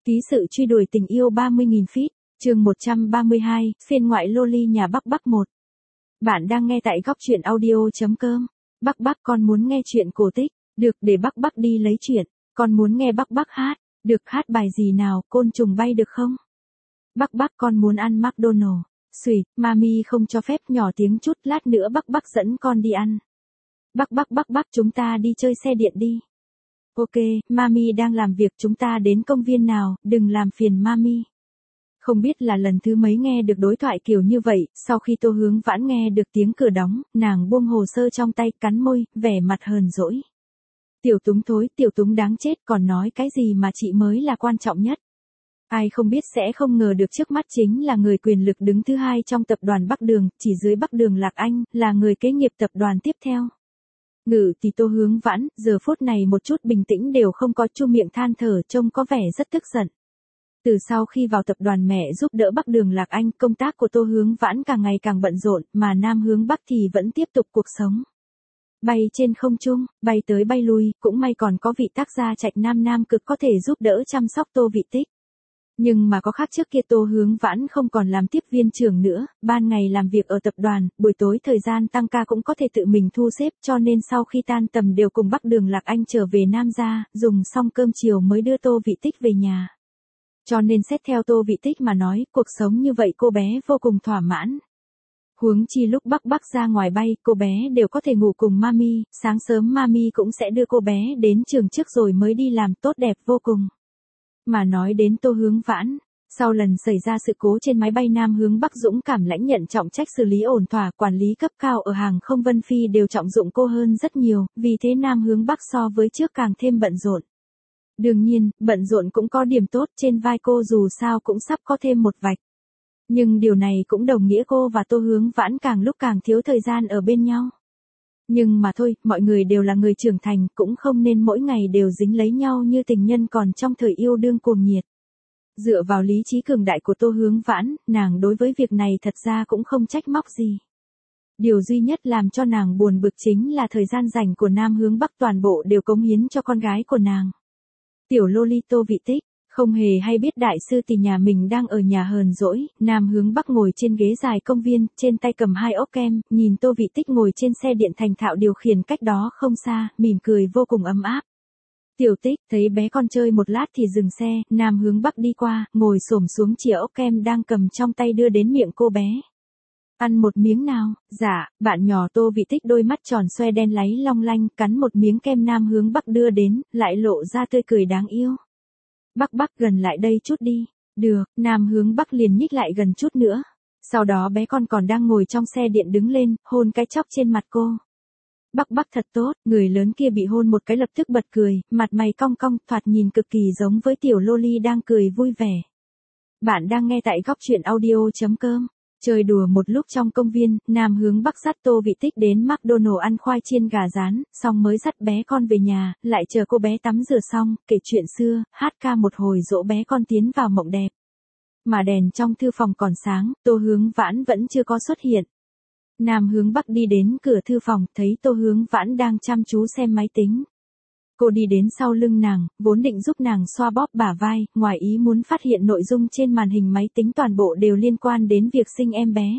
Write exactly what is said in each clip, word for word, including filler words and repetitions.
Ký sự truy đuổi tình yêu ba mươi nghìn feet, chương một trăm ba mươi hai, phiên ngoại Loli nhà Bắc Bắc một. Bạn đang nghe tại góc truyện audio.com. Bắc Bắc con muốn nghe chuyện cổ tích, được để Bắc Bắc đi lấy chuyện, con muốn nghe Bắc Bắc hát, được hát bài gì nào, côn trùng bay được không? Bắc Bắc con muốn ăn McDonald's, sweet, mami không cho phép nhỏ tiếng chút, lát nữa Bắc Bắc dẫn con đi ăn. Bắc Bắc Bắc Bắc chúng ta đi chơi xe điện đi. Ok, mami đang làm việc, chúng ta đến công viên nào, đừng làm phiền mami. Không biết là lần thứ mấy nghe được đối thoại kiểu như vậy, sau khi Tô Hướng Vãn nghe được tiếng cửa đóng, nàng buông hồ sơ trong tay, cắn môi, vẻ mặt hờn dỗi. Tiểu Túng thối, Tiểu Túng đáng chết, còn nói cái gì mà chị mới là quan trọng nhất. Ai không biết sẽ không ngờ được trước mắt chính là người quyền lực đứng thứ hai trong tập đoàn Bắc Đường, chỉ dưới Bắc Đường Lạc Anh, là người kế nghiệp tập đoàn tiếp theo. Ngự thì Tô Hướng Vãn, giờ phút này một chút bình tĩnh đều không có, chu miệng than thở, trông có vẻ rất tức giận. Từ sau khi vào tập đoàn mẹ giúp đỡ Bắc Đường Lạc Anh, công tác của Tô Hướng Vãn càng ngày càng bận rộn, mà Nam Hướng Bắc thì vẫn tiếp tục cuộc sống. Bay trên không trung, bay tới bay lui, cũng may còn có vị tác gia Trạch Nam Nam Cực có thể giúp đỡ chăm sóc Tô Vị Tích. Nhưng mà có khác, trước kia Tô Hướng Vãn không còn làm tiếp viên trưởng nữa, ban ngày làm việc ở tập đoàn, buổi tối thời gian tăng ca cũng có thể tự mình thu xếp, cho nên sau khi tan tầm đều cùng Bắc Đường Lạc Anh trở về Nam gia, dùng xong cơm chiều mới đưa Tô Vị Tích về nhà. Cho nên xét theo Tô Vị Tích mà nói, cuộc sống như vậy cô bé vô cùng thỏa mãn. Huống chi lúc Bắc Bắc ra ngoài bay, cô bé đều có thể ngủ cùng mami, sáng sớm mami cũng sẽ đưa cô bé đến trường trước rồi mới đi làm, tốt đẹp vô cùng. Mà nói đến Tô Hướng Vãn, sau lần xảy ra sự cố trên máy bay Nam Hướng Bắc dũng cảm lãnh nhận trọng trách xử lý ổn thỏa, quản lý cấp cao ở hàng không Vân Phi đều trọng dụng cô hơn rất nhiều, vì thế Nam Hướng Bắc so với trước càng thêm bận rộn. Đương nhiên, bận rộn cũng có điểm tốt, trên vai cô dù sao cũng sắp có thêm một vạch. Nhưng điều này cũng đồng nghĩa cô và Tô Hướng Vãn càng lúc càng thiếu thời gian ở bên nhau. Nhưng mà thôi, mọi người đều là người trưởng thành, cũng không nên mỗi ngày đều dính lấy nhau như tình nhân còn trong thời yêu đương cuồng nhiệt. Dựa vào lý trí cường đại của Tô Hướng Vãn, nàng đối với việc này thật ra cũng không trách móc gì. Điều duy nhất làm cho nàng buồn bực chính là thời gian rảnh của Nam Hướng Bắc toàn bộ đều cống hiến cho con gái của nàng. Tiểu Loli Tô Vị Tích, không hề hay biết đại sư tỷ nhà mình đang ở nhà hờn dỗi, Nam Hướng Bắc ngồi trên ghế dài công viên, trên tay cầm hai ốc kem, nhìn Tô Vị Tích ngồi trên xe điện thành thạo điều khiển cách đó không xa, mỉm cười vô cùng ấm áp. Tiểu Tích, thấy bé con chơi một lát thì dừng xe, Nam Hướng Bắc đi qua, ngồi xổm xuống chìa ốc kem đang cầm trong tay đưa đến miệng cô bé. Ăn một miếng nào? Dạ, bạn nhỏ Tô Vị Tích đôi mắt tròn xoe đen láy long lanh, cắn một miếng kem Nam Hướng Bắc đưa đến, lại lộ ra tươi cười đáng yêu. Bắc Bắc gần lại đây chút đi. Được, Nam Hướng Bắc liền nhích lại gần chút nữa. Sau đó bé con còn đang ngồi trong xe điện đứng lên, hôn cái chóc trên mặt cô. Bắc Bắc thật tốt, người lớn kia bị hôn một cái lập tức bật cười, mặt mày cong cong, thoạt nhìn cực kỳ giống với tiểu Loli đang cười vui vẻ. Bạn đang nghe tại góc truyện audio.com. Chơi đùa một lúc trong công viên, Nam Hướng Bắc dắt Tô Vị Tích đến McDonald's ăn khoai chiên gà rán, xong mới dắt bé con về nhà, lại chờ cô bé tắm rửa xong, kể chuyện xưa, hát ca một hồi dỗ bé con tiến vào mộng đẹp. Mà đèn trong thư phòng còn sáng, Tô Hướng Vãn vẫn chưa có xuất hiện. Nam Hướng Bắc đi đến cửa thư phòng, thấy Tô Hướng Vãn đang chăm chú xem máy tính. Cô đi đến sau lưng nàng, vốn định giúp nàng xoa bóp bả vai, ngoài ý muốn phát hiện nội dung trên màn hình máy tính toàn bộ đều liên quan đến việc sinh em bé.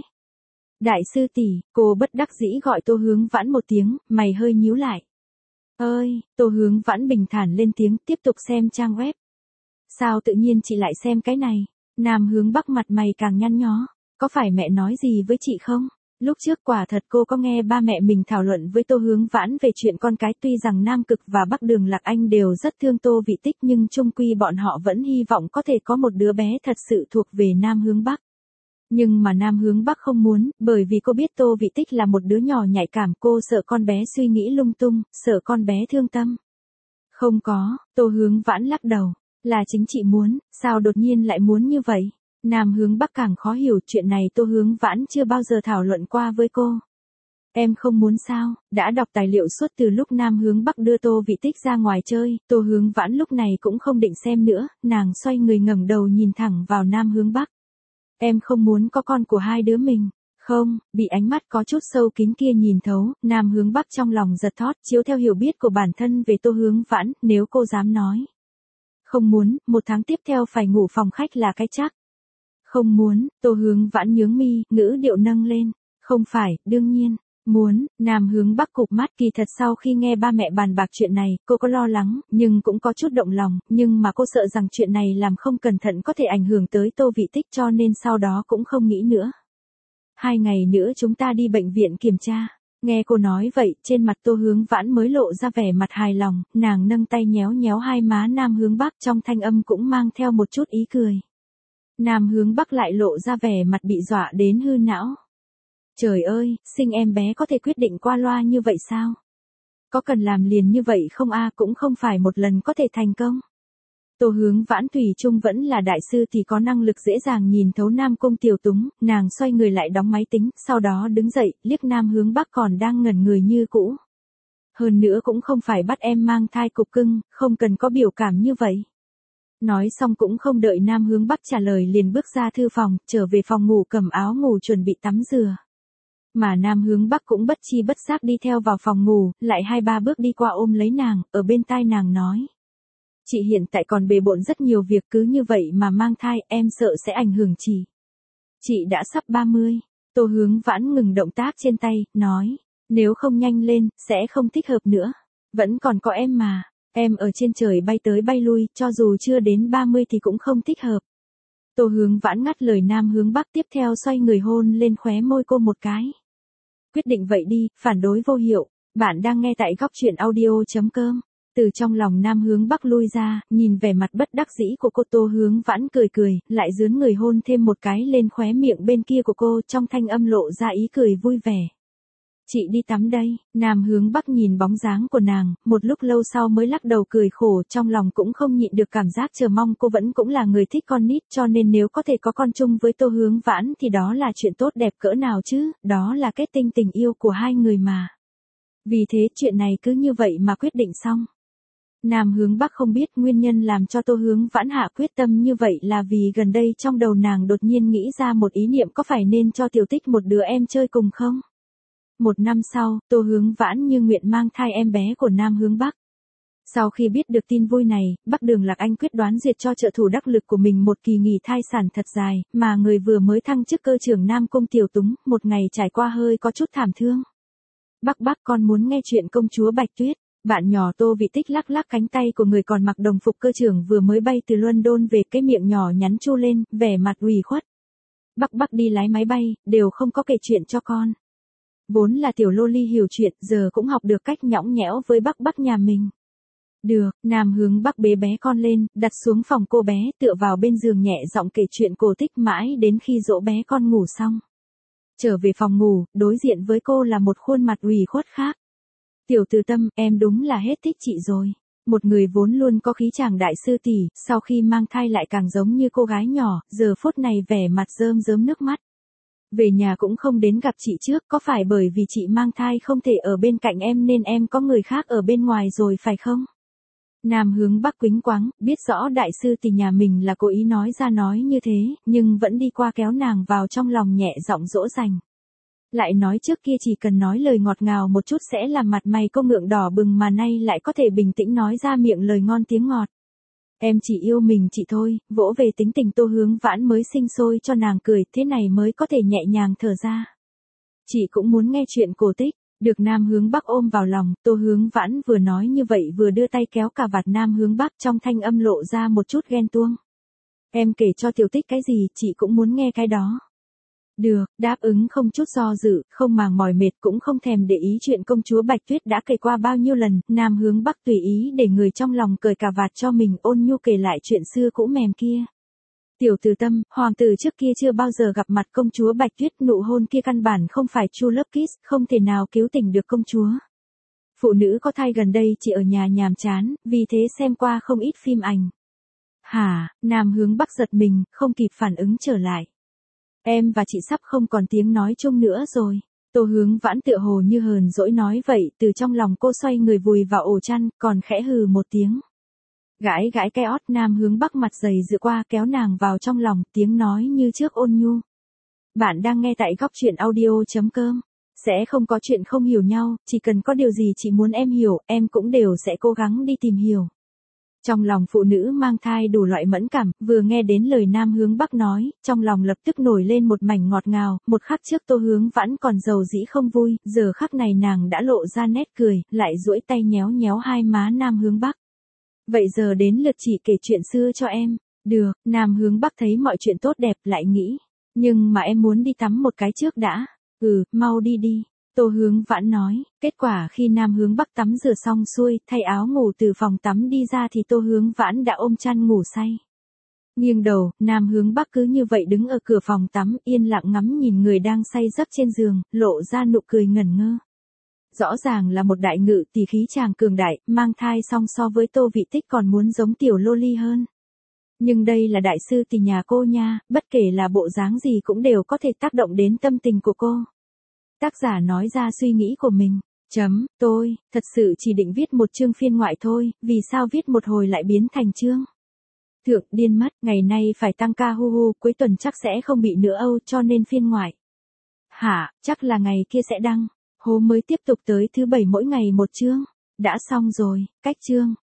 Đại sư tỷ, cô bất đắc dĩ gọi Tô Hướng Vãn một tiếng, mày hơi nhíu lại. Ơi, Tô Hướng Vãn bình thản lên tiếng, tiếp tục xem trang web. Sao tự nhiên chị lại xem cái này? Nam Hướng Bắc mặt mày càng nhăn nhó, có phải mẹ nói gì với chị không? Lúc trước quả thật cô có nghe ba mẹ mình thảo luận với Tô Hướng Vãn về chuyện con cái, tuy rằng Nam Cực và Bắc Đường Lạc Anh đều rất thương Tô Vị Tích nhưng chung quy bọn họ vẫn hy vọng có thể có một đứa bé thật sự thuộc về Nam Hướng Bắc. Nhưng mà Nam Hướng Bắc không muốn, bởi vì cô biết Tô Vị Tích là một đứa nhỏ nhạy cảm, cô sợ con bé suy nghĩ lung tung, sợ con bé thương tâm. Không có, Tô Hướng Vãn lắc đầu, là chính chị muốn, sao đột nhiên lại muốn như vậy? Nam Hướng Bắc càng khó hiểu, chuyện này Tô Hướng Vãn chưa bao giờ thảo luận qua với cô. Em không muốn sao? Đã đọc tài liệu suốt từ lúc Nam Hướng Bắc đưa Tô Vị Tích ra ngoài chơi, Tô Hướng Vãn lúc này cũng không định xem nữa, nàng xoay người ngẩng đầu nhìn thẳng vào Nam Hướng Bắc. Em không muốn có con của hai đứa mình. Không, bị ánh mắt có chút sâu kín kia nhìn thấu, Nam Hướng Bắc trong lòng giật thót, chiếu theo hiểu biết của bản thân về Tô Hướng Vãn, nếu cô dám nói. Không muốn, một tháng tiếp theo phải ngủ phòng khách là cái chắc. Không muốn, Tô Hướng Vãn nhướng mi, ngữ điệu nâng lên. Không phải, đương nhiên. Muốn, Nam Hướng Bắc cụp mắt, kỳ thật sau khi nghe ba mẹ bàn bạc chuyện này, cô có lo lắng, nhưng cũng có chút động lòng, nhưng mà cô sợ rằng chuyện này làm không cẩn thận có thể ảnh hưởng tới Tô Vị Tích cho nên sau đó cũng không nghĩ nữa. Hai ngày nữa chúng ta đi bệnh viện kiểm tra. Nghe cô nói vậy, trên mặt Tô Hướng Vãn mới lộ ra vẻ mặt hài lòng, nàng nâng tay nhéo nhéo hai má Nam Hướng Bắc trong thanh âm cũng mang theo một chút ý cười. Nam Hướng Bắc lại lộ ra vẻ mặt bị dọa đến hư não. Trời ơi, sinh em bé có thể quyết định qua loa như vậy sao? Có cần làm liền như vậy không a, cũng không phải một lần có thể thành công. Tô Hướng Vãn thủy chung vẫn là đại sư thì có năng lực dễ dàng nhìn thấu Nam Cung Tiểu Túng, nàng xoay người lại đóng máy tính, sau đó đứng dậy, liếc Nam Hướng Bắc còn đang ngẩn người như cũ. Hơn nữa cũng không phải bắt em mang thai cục cưng, không cần có biểu cảm như vậy. Nói xong cũng không đợi Nam Hướng Bắc trả lời liền bước ra thư phòng, trở về phòng ngủ cầm áo ngủ chuẩn bị tắm rửa. Mà Nam Hướng Bắc cũng bất chi bất giác đi theo vào phòng ngủ, lại hai ba bước đi qua ôm lấy nàng, ở bên tai nàng nói. Chị hiện tại còn bề bộn rất nhiều việc cứ như vậy mà mang thai, em sợ sẽ ảnh hưởng chị. Chị đã sắp ba mươi. Tô Hướng Vãn ngừng động tác trên tay, nói. Nếu không nhanh lên, sẽ không thích hợp nữa. Vẫn còn có em mà. Em ở trên trời bay tới bay lui, cho dù chưa đến ba mươi thì cũng không thích hợp. Tô Hướng Vãn ngắt lời Nam Hướng Bắc tiếp theo xoay người hôn lên khóe môi cô một cái. Quyết định vậy đi, phản đối vô hiệu. Bạn đang nghe tại góc truyện audio.com. Từ trong lòng Nam Hướng Bắc lui ra, nhìn vẻ mặt bất đắc dĩ của cô Tô Hướng Vãn cười cười, lại dướn người hôn thêm một cái lên khóe miệng bên kia của cô trong thanh âm lộ ra ý cười vui vẻ. Chị đi tắm đây, Nam Hướng Bắc nhìn bóng dáng của nàng, một lúc lâu sau mới lắc đầu cười khổ trong lòng cũng không nhịn được cảm giác chờ mong cô vẫn cũng là người thích con nít cho nên nếu có thể có con chung với Tô Hướng Vãn thì đó là chuyện tốt đẹp cỡ nào chứ, đó là kết tinh tình yêu của hai người mà. Vì thế chuyện này cứ như vậy mà quyết định xong. Nam Hướng Bắc không biết nguyên nhân làm cho Tô Hướng Vãn hạ quyết tâm như vậy là vì gần đây trong đầu nàng đột nhiên nghĩ ra một ý niệm có phải nên cho Tiểu Tích một đứa em chơi cùng không? Một năm sau, Tô Hướng Vãn như nguyện mang thai em bé của Nam Hướng Bắc. Sau khi biết được tin vui này, Bắc Đường Lạc Anh quyết đoán duyệt cho trợ thủ đắc lực của mình một kỳ nghỉ thai sản thật dài, mà người vừa mới thăng chức cơ trưởng Nam Cung Tiểu Túng, một ngày trải qua hơi có chút thảm thương. Bắc Bắc con muốn nghe chuyện công chúa Bạch Tuyết. Bạn nhỏ Tô Vị Tích lắc lắc cánh tay của người còn mặc đồng phục cơ trưởng vừa mới bay từ London về, cái miệng nhỏ nhắn chu lên, vẻ mặt ủy khuất. Bắc Bắc đi lái máy bay, đều không có kể chuyện cho con. Vốn là tiểu loli hiểu chuyện, giờ cũng học được cách nhõng nhẽo với Bắc Bắc nhà mình. Được, Nam Hướng Bắc bế bé con lên, đặt xuống phòng cô bé, tựa vào bên giường nhẹ giọng kể chuyện cổ tích mãi đến khi dỗ bé con ngủ xong. Trở về phòng ngủ, đối diện với cô là một khuôn mặt ủy khuất khác. Tiểu Từ Tâm, em đúng là hết thích chị rồi. Một người vốn luôn có khí chàng đại sư tỷ, sau khi mang thai lại càng giống như cô gái nhỏ, giờ phút này vẻ mặt rơm rớm nước mắt. Về nhà cũng không đến gặp chị trước, có phải bởi vì chị mang thai không thể ở bên cạnh em nên em có người khác ở bên ngoài rồi phải không? Nam Hướng Bắc quĩnh quáng, biết rõ đại sư tỷ nhà mình là cố ý nói ra nói như thế, nhưng vẫn đi qua kéo nàng vào trong lòng nhẹ giọng dỗ dành. Lại nói trước kia chỉ cần nói lời ngọt ngào một chút sẽ làm mặt mày cô ngượng đỏ bừng mà nay lại có thể bình tĩnh nói ra miệng lời ngon tiếng ngọt. Em chỉ yêu mình chị thôi, vỗ về tính tình Tô Hướng Vãn mới sinh sôi cho nàng cười, thế này mới có thể nhẹ nhàng thở ra. Chị cũng muốn nghe chuyện cổ tích, được Nam Hướng Bắc ôm vào lòng, Tô Hướng Vãn vừa nói như vậy vừa đưa tay kéo cà vạt Nam Hướng Bắc trong thanh âm lộ ra một chút ghen tuông. Em kể cho Tiểu Tích cái gì, chị cũng muốn nghe cái đó. Được, đáp ứng không chút do dự, không màng mỏi mệt cũng không thèm để ý chuyện công chúa Bạch Tuyết đã kể qua bao nhiêu lần, Nam Hướng Bắc tùy ý để người trong lòng cởi cà vạt cho mình ôn nhu kể lại chuyện xưa cũ mềm kia. Tiểu Từ Tâm, hoàng tử trước kia chưa bao giờ gặp mặt công chúa Bạch Tuyết, nụ hôn kia căn bản không phải true love kiss, không thể nào cứu tỉnh được công chúa. Phụ nữ có thai gần đây chỉ ở nhà nhàm chán, vì thế xem qua không ít phim ảnh. Hả, Nam Hướng Bắc giật mình, không kịp phản ứng trở lại. Em và chị sắp không còn tiếng nói chung nữa rồi. Tô Hướng Vãn tựa hồ như hờn dỗi nói vậy, từ trong lòng cô xoay người vùi vào ổ chăn, còn khẽ hừ một tiếng. Gãi gãi cái ót, Nam Hướng Bắc mặt dày dựa qua kéo nàng vào trong lòng, tiếng nói như trước ôn nhu. Bạn đang nghe tại góc truyện audio.com. Sẽ không có chuyện không hiểu nhau, chỉ cần có điều gì chị muốn em hiểu, em cũng đều sẽ cố gắng đi tìm hiểu. Trong lòng phụ nữ mang thai đủ loại mẫn cảm, vừa nghe đến lời Nam Hướng Bắc nói, trong lòng lập tức nổi lên một mảnh ngọt ngào, một khắc trước Tô Hướng Vãn còn giàu dĩ không vui, giờ khắc này nàng đã lộ ra nét cười, lại duỗi tay nhéo nhéo hai má Nam Hướng Bắc. Vậy giờ đến lượt chị kể chuyện xưa cho em. Được, Nam Hướng Bắc thấy mọi chuyện tốt đẹp lại nghĩ. Nhưng mà em muốn đi tắm một cái trước đã. Ừ, mau đi đi. Tô Hướng Vãn nói, kết quả khi Nam Hướng Bắc tắm rửa xong xuôi, thay áo ngủ từ phòng tắm đi ra thì Tô Hướng Vãn đã ôm chăn ngủ say. Nghiêng đầu, Nam Hướng Bắc cứ như vậy đứng ở cửa phòng tắm, yên lặng ngắm nhìn người đang say giấc trên giường, lộ ra nụ cười ngẩn ngơ. Rõ ràng là một đại ngự tỷ khí chàng cường đại, mang thai song so với Tô Vị Tích còn muốn giống tiểu loli hơn. Nhưng đây là đại sư tỷ nhà cô nha, bất kể là bộ dáng gì cũng đều có thể tác động đến tâm tình của cô. Tác giả nói ra suy nghĩ của mình. Chấm, tôi, thật sự chỉ định viết một chương phiên ngoại thôi, vì sao viết một hồi lại biến thành chương. Thượng điên mất, ngày nay phải tăng ca hu hu, cuối tuần chắc sẽ không bị nữa âu cho nên phiên ngoại. Hả, chắc là ngày kia sẽ đăng. Hố mới tiếp tục tới thứ bảy mỗi ngày một chương. Đã xong rồi, cách chương.